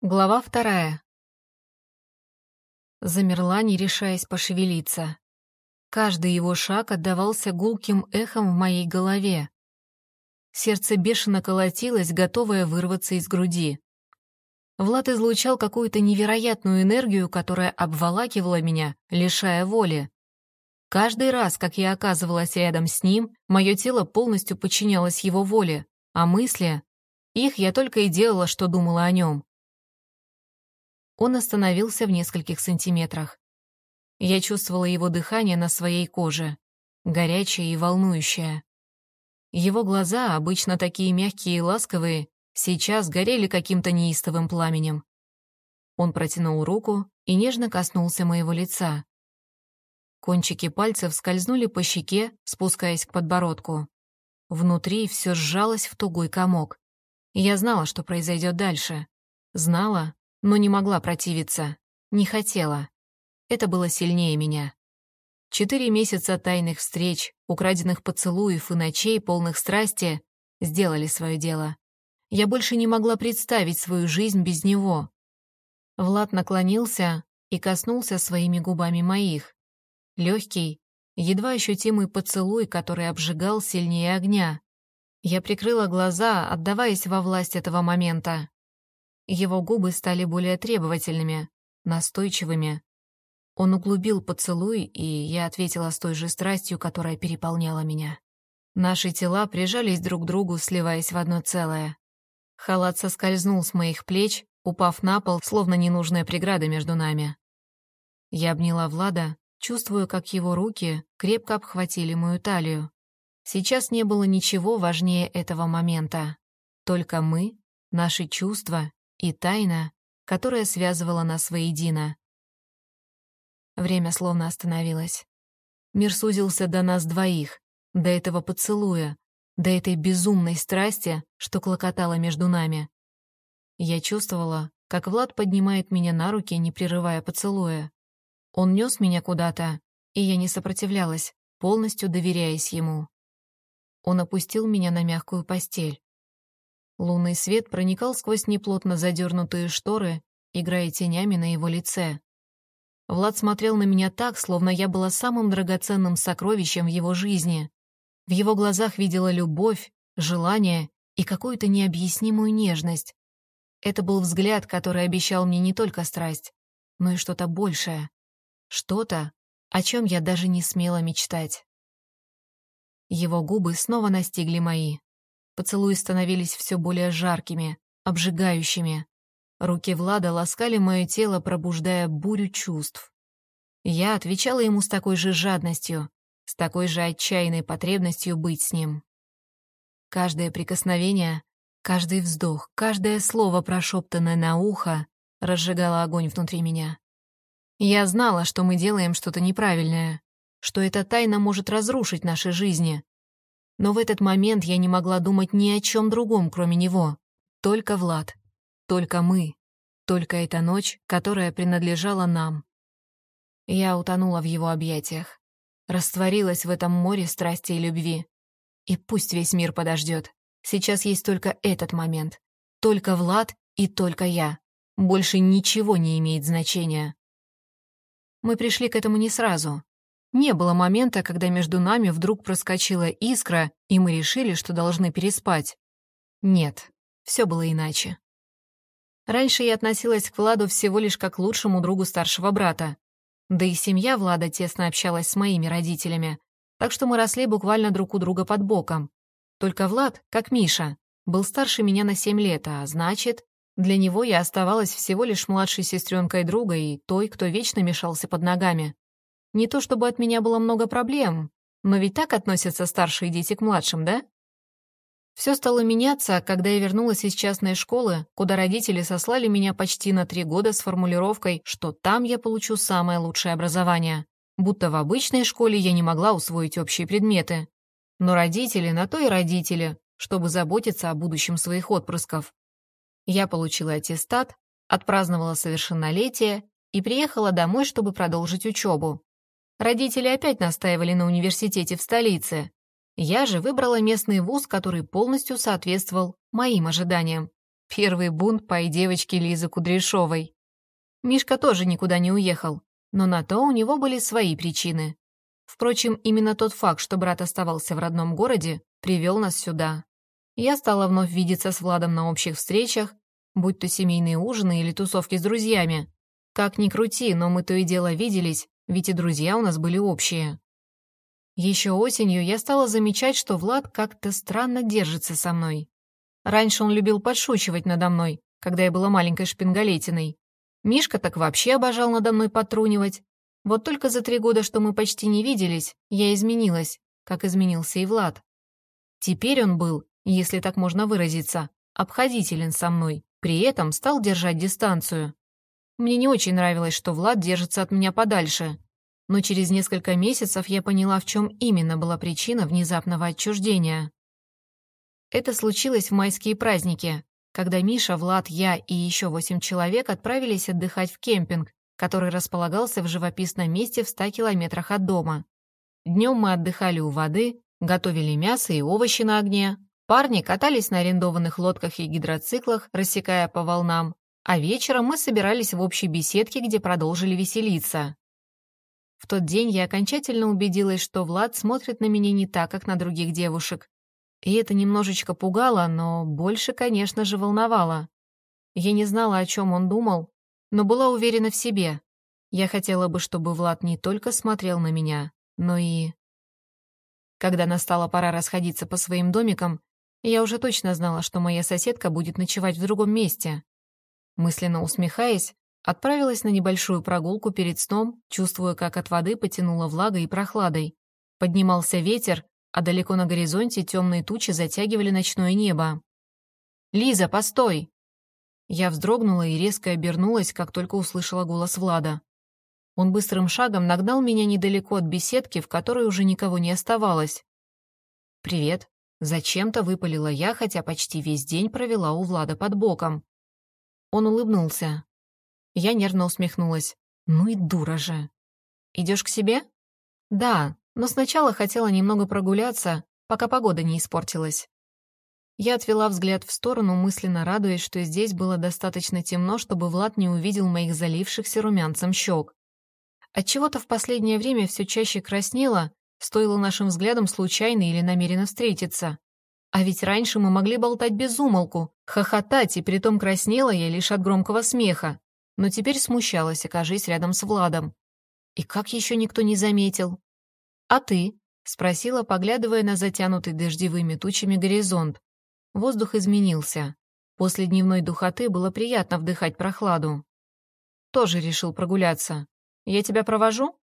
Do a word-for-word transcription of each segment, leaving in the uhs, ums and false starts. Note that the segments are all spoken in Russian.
Глава вторая. Замерла, не решаясь пошевелиться. Каждый его шаг отдавался гулким эхом в моей голове. Сердце бешено колотилось, готовое вырваться из груди. Влад излучал какую-то невероятную энергию, которая обволакивала меня, лишая воли. Каждый раз, как я оказывалась рядом с ним, мое тело полностью подчинялось его воле, а мысли... Их я только и делала, что думала о нем. Он остановился в нескольких сантиметрах. Я чувствовала его дыхание на своей коже, горячее и волнующее. Его глаза, обычно такие мягкие и ласковые, сейчас горели каким-то неистовым пламенем. Он протянул руку и нежно коснулся моего лица. Кончики пальцев скользнули по щеке, спускаясь к подбородку. Внутри все сжалось в тугой комок. Я знала, что произойдет дальше. Знала, но не могла противиться, не хотела. Это было сильнее меня. Четыре месяца тайных встреч, украденных поцелуев и ночей, полных страсти, сделали свое дело. Я больше не могла представить свою жизнь без него. Влад наклонился и коснулся своими губами моих. Легкий, едва ощутимый поцелуй, который обжигал сильнее огня. Я прикрыла глаза, отдаваясь во власть этого момента. Его губы стали более требовательными, настойчивыми. Он углубил поцелуй, и я ответила с той же страстью, которая переполняла меня. Наши тела прижались друг к другу, сливаясь в одно целое. Халат соскользнул с моих плеч, упав на пол, словно ненужная преграда между нами. Я обняла Влада, чувствуя, как его руки крепко обхватили мою талию. Сейчас не было ничего важнее этого момента. Только мы, наши чувства и тайна, которая связывала нас воедино. Время словно остановилось. Мир сузился до нас двоих, до этого поцелуя, до этой безумной страсти, что клокотала между нами. Я чувствовала, как Влад поднимает меня на руки, не прерывая поцелуя. Он нес меня куда-то, и я не сопротивлялась, полностью доверяясь ему. Он опустил меня на мягкую постель. Лунный свет проникал сквозь неплотно задернутые шторы, играя тенями на его лице. Влад смотрел на меня так, словно я была самым драгоценным сокровищем в его жизни. В его глазах видела любовь, желание и какую-то необъяснимую нежность. Это был взгляд, который обещал мне не только страсть, но и что-то большее. Что-то, о чем я даже не смела мечтать. Его губы снова настигли мои. Поцелуи становились все более жаркими, обжигающими. Руки Влада ласкали мое тело, пробуждая бурю чувств. Я отвечала ему с такой же жадностью, с такой же отчаянной потребностью быть с ним. Каждое прикосновение, каждый вздох, каждое слово, прошептанное на ухо, разжигало огонь внутри меня. Я знала, что мы делаем что-то неправильное, что эта тайна может разрушить наши жизни. Но в этот момент я не могла думать ни о чем другом, кроме него. Только Влад, только мы, только эта ночь, которая принадлежала нам. Я утонула в его объятиях, растворилась в этом море страсти и любви. И пусть весь мир подождет. Сейчас есть только этот момент. Только Влад и только я. Больше ничего не имеет значения. Мы пришли к этому не сразу. Не было момента, когда между нами вдруг проскочила искра, и мы решили, что должны переспать. Нет, все было иначе. Раньше я относилась к Владу всего лишь как к лучшему другу старшего брата. Да и семья Влада тесно общалась с моими родителями, так что мы росли буквально друг у друга под боком. Только Влад, как Миша, был старше меня на семь лет, а значит, для него я оставалась всего лишь младшей сестренкой друга и той, кто вечно мешался под ногами. Не то чтобы от меня было много проблем, но ведь так относятся старшие дети к младшим, да? Все стало меняться, когда я вернулась из частной школы, куда родители сослали меня почти на три года с формулировкой, что там я получу самое лучшее образование, будто в обычной школе я не могла усвоить общие предметы. Но родители на то и родители, чтобы заботиться о будущем своих отпрысков. Я получила аттестат, отпраздновала совершеннолетие и приехала домой, чтобы продолжить учебу. Родители опять настаивали на университете в столице. Я же выбрала местный вуз, который полностью соответствовал моим ожиданиям. Первый бунт по девочке Лизы Кудряшовой. Мишка тоже никуда не уехал, но на то у него были свои причины. Впрочем, именно тот факт, что брат оставался в родном городе, привел нас сюда. Я стала вновь видеться с Владом на общих встречах, будь то семейные ужины или тусовки с друзьями. Как ни крути, но мы то и дело виделись, ведь и друзья у нас были общие. Еще осенью я стала замечать, что Влад как-то странно держится со мной. Раньше он любил подшучивать надо мной, когда я была маленькой шпингалетиной. Мишка так вообще обожал надо мной подтрунивать. Вот только за три года, что мы почти не виделись, я изменилась, как изменился и Влад. Теперь он был, если так можно выразиться, обходителен со мной, при этом стал держать дистанцию. Мне не очень нравилось, что Влад держится от меня подальше, но через несколько месяцев я поняла, в чем именно была причина внезапного отчуждения. Это случилось в майские праздники, когда Миша, Влад, я и еще восемь человек отправились отдыхать в кемпинг, который располагался в живописном месте в ста километрах от дома. Днем мы отдыхали у воды, готовили мясо и овощи на огне, парни катались на арендованных лодках и гидроциклах, рассекая по волнам, а вечером мы собирались в общей беседке, где продолжили веселиться. В тот день я окончательно убедилась, что Влад смотрит на меня не так, как на других девушек. И это немножечко пугало, но больше, конечно же, волновало. Я не знала, о чем он думал, но была уверена в себе. Я хотела бы, чтобы Влад не только смотрел на меня, но и... Когда настала пора расходиться по своим домикам, я уже точно знала, что моя соседка будет ночевать в другом месте. Мысленно усмехаясь, отправилась на небольшую прогулку перед сном, чувствуя, как от воды потянуло влагой и прохладой. Поднимался ветер, а далеко на горизонте темные тучи затягивали ночное небо. «Лиза, постой!» Я вздрогнула и резко обернулась, как только услышала голос Влада. Он быстрым шагом нагнал меня недалеко от беседки, в которой уже никого не оставалось. «Привет!» Зачем-то выпалила я, хотя почти весь день провела у Влада под боком. Он улыбнулся. Я нервно усмехнулась. «Ну и дура же!» «Идешь к себе?» «Да, но сначала хотела немного прогуляться, пока погода не испортилась». Я отвела взгляд в сторону, мысленно радуясь, что здесь было достаточно темно, чтобы Влад не увидел моих залившихся румянцем щек. Отчего-то в последнее время все чаще краснело, стоило нашим взглядам случайно или намеренно встретиться. А ведь раньше мы могли болтать без умолку, хохотать, и притом краснела я лишь от громкого смеха. Но теперь смущалась, окажись рядом с Владом. И как еще никто не заметил? «А ты?» — спросила, поглядывая на затянутый дождевыми тучами горизонт. Воздух изменился. После дневной духоты было приятно вдыхать прохладу. «Тоже решил прогуляться. Я тебя провожу?»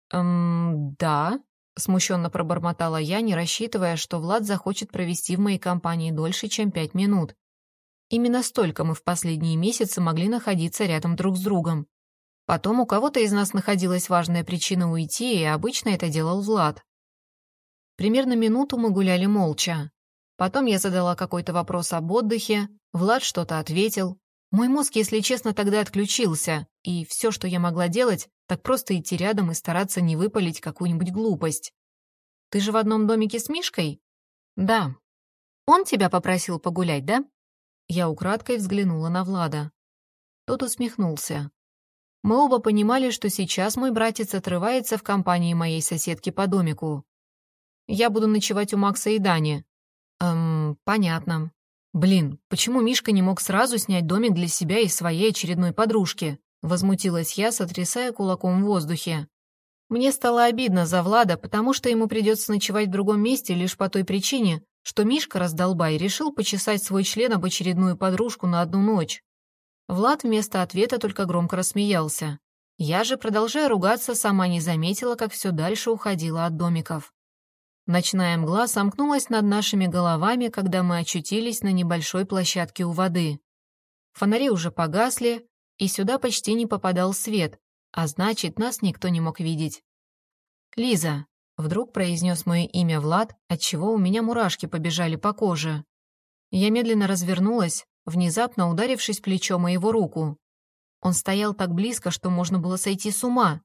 «Эм, да», — смущенно пробормотала я, не рассчитывая, что Влад захочет провести в моей компании дольше, чем пять минут. Именно столько мы в последние месяцы могли находиться рядом друг с другом. Потом у кого-то из нас находилась важная причина уйти, и обычно это делал Влад. Примерно минуту мы гуляли молча. Потом я задала какой-то вопрос об отдыхе, Влад что-то ответил. Мой мозг, если честно, тогда отключился, и все, что я могла делать, так просто идти рядом и стараться не выпалить какую-нибудь глупость. «Ты же в одном домике с Мишкой?» «Да». «Он тебя попросил погулять, да?» Я украдкой взглянула на Влада. Тот усмехнулся. Мы оба понимали, что сейчас мой братец отрывается в компании моей соседки по домику. «Я буду ночевать у Макса и Дани». «Эм, понятно. Блин, почему Мишка не мог сразу снять домик для себя и своей очередной подружки?» Возмутилась я, сотрясая кулаком в воздухе. Мне стало обидно за Влада, потому что ему придется ночевать в другом месте лишь по той причине, что Мишка, раздолбай, решил почесать свой член об очередную подружку на одну ночь. Влад вместо ответа только громко рассмеялся. Я же, продолжая ругаться, сама не заметила, как все дальше уходила от домиков. Ночная мгла сомкнулась над нашими головами, когда мы очутились на небольшой площадке у воды. Фонари уже погасли, и сюда почти не попадал свет, а значит, нас никто не мог видеть. «Лиза», — вдруг произнес мое имя Влад, отчего у меня мурашки побежали по коже. Я медленно развернулась, внезапно ударившись плечом о его руку. Он стоял так близко, что можно было сойти с ума.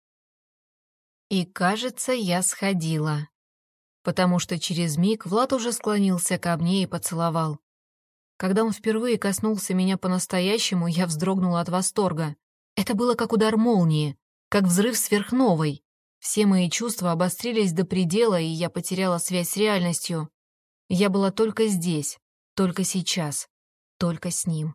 И, кажется, я сходила, потому что через миг Влад уже склонился ко мне и поцеловал. Когда он впервые коснулся меня по-настоящему, я вздрогнула от восторга. Это было как удар молнии, как взрыв сверхновой. Все мои чувства обострились до предела, и я потеряла связь с реальностью. Я была только здесь, только сейчас, только с ним.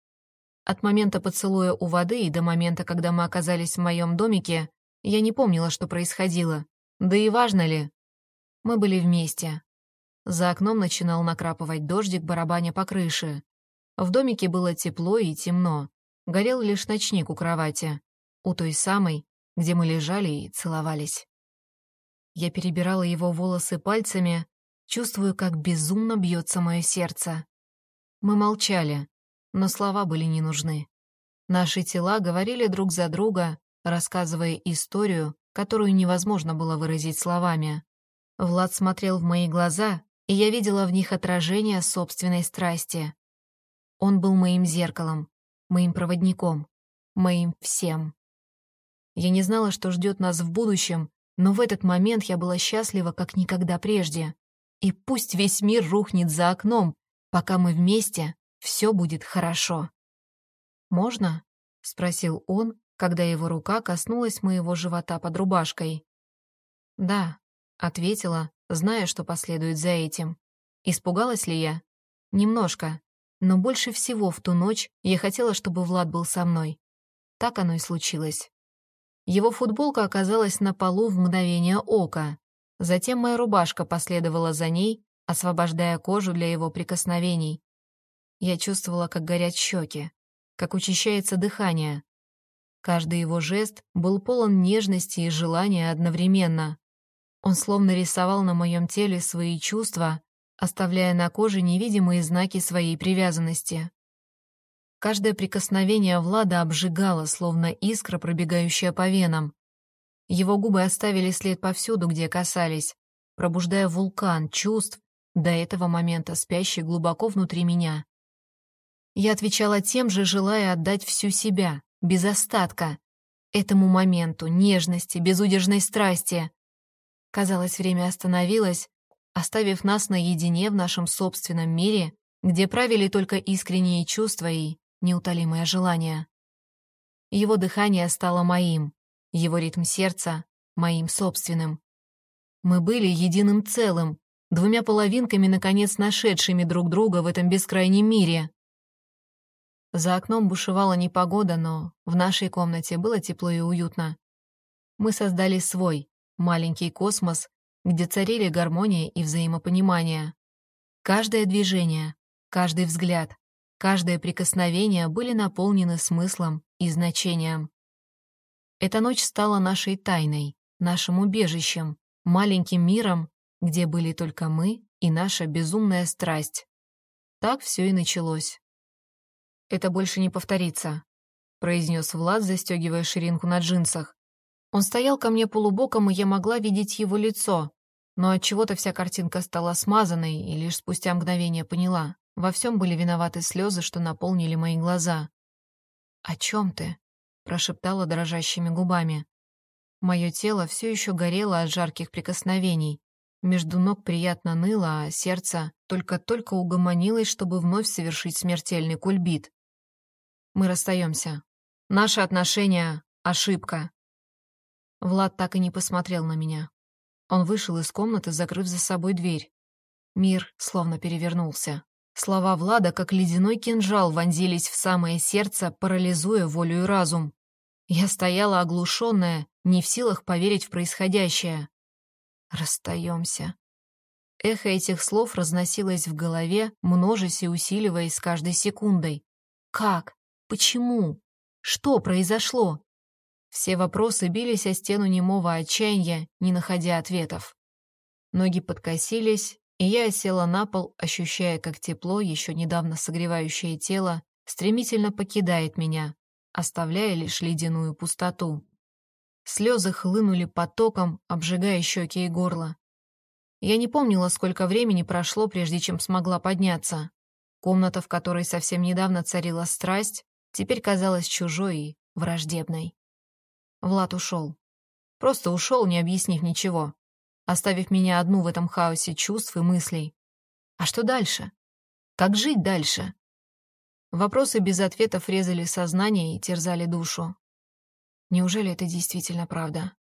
От момента поцелуя у воды и до момента, когда мы оказались в моем домике, я не помнила, что происходило. Да и важно ли? Мы были вместе. За окном начинал накрапывать дождик, барабаня по крыше. В домике было тепло и темно. Горел лишь ночник у кровати. У той самой, где мы лежали и целовались. Я перебирала его волосы пальцами, чувствую, как безумно бьется мое сердце. Мы молчали, но слова были не нужны. Наши тела говорили друг за друга, рассказывая историю, которую невозможно было выразить словами. Влад смотрел в мои глаза, и я видела в них отражение собственной страсти. Он был моим зеркалом, моим проводником, моим всем. Я не знала, что ждет нас в будущем, но в этот момент я была счастлива, как никогда прежде. И пусть весь мир рухнет за окном, пока мы вместе, все будет хорошо. «Можно?» — спросил он, когда его рука коснулась моего живота под рубашкой. «Да», — ответила, зная, что последует за этим. Испугалась ли я? Немножко. Но больше всего в ту ночь я хотела, чтобы Влад был со мной. Так оно и случилось. Его футболка оказалась на полу в мгновение ока. Затем моя рубашка последовала за ней, освобождая кожу для его прикосновений. Я чувствовала, как горят щеки, как учащается дыхание. Каждый его жест был полон нежности и желания одновременно. Он словно рисовал на моем теле свои чувства, оставляя на коже невидимые знаки своей привязанности. Каждое прикосновение Влада обжигало, словно искра, пробегающая по венам. Его губы оставили след повсюду, где касались, пробуждая вулкан чувств, до этого момента спящий глубоко внутри меня. Я отвечала тем же, желая отдать всю себя, без остатка, этому моменту нежности, безудержной страсти. Казалось, время остановилось, оставив нас наедине в нашем собственном мире, где правили только искренние чувства и неутолимое желание. Его дыхание стало моим, его ритм сердца — моим собственным. Мы были единым целым, двумя половинками, наконец нашедшими друг друга в этом бескрайнем мире. За окном бушевала непогода, но в нашей комнате было тепло и уютно. Мы создали свой, маленький космос, где царили гармония и взаимопонимание. Каждое движение, каждый взгляд, каждое прикосновение были наполнены смыслом и значением. Эта ночь стала нашей тайной, нашим убежищем, маленьким миром, где были только мы и наша безумная страсть. Так все и началось. «Это больше не повторится», — произнес Влад, застегивая ширинку на джинсах. Он стоял ко мне полубоком, и я могла видеть его лицо, но отчего-то вся картинка стала смазанной, и лишь спустя мгновение поняла. Во всем были виноваты слезы, что наполнили мои глаза. «О чем ты?» — прошептала дрожащими губами. Мое тело все еще горело от жарких прикосновений. Между ног приятно ныло, а сердце только-только угомонилось, чтобы вновь совершить смертельный кульбит. «Мы расстаемся. Наши отношения — ошибка». Влад так и не посмотрел на меня. Он вышел из комнаты, закрыв за собой дверь. Мир словно перевернулся. Слова Влада, как ледяной кинжал, вонзились в самое сердце, парализуя волю и разум. Я стояла оглушенная, не в силах поверить в происходящее. «Расстаемся». Эхо этих слов разносилось в голове, множась и усиливаясь с каждой секундой. Как? Почему? Что произошло? Все вопросы бились о стену немого отчаяния, не находя ответов. Ноги подкосились, и я осела на пол, ощущая, как тепло, еще недавно согревающее тело, стремительно покидает меня, оставляя лишь ледяную пустоту. Слезы хлынули потоком, обжигая щеки и горло. Я не помнила, сколько времени прошло, прежде чем смогла подняться. Комната, в которой совсем недавно царила страсть, теперь казалась чужой и враждебной. Влад ушел. Просто ушел, не объяснив ничего, оставив меня одну в этом хаосе чувств и мыслей. А что дальше? Как жить дальше? Вопросы без ответов резали сознание и терзали душу. Неужели это действительно правда?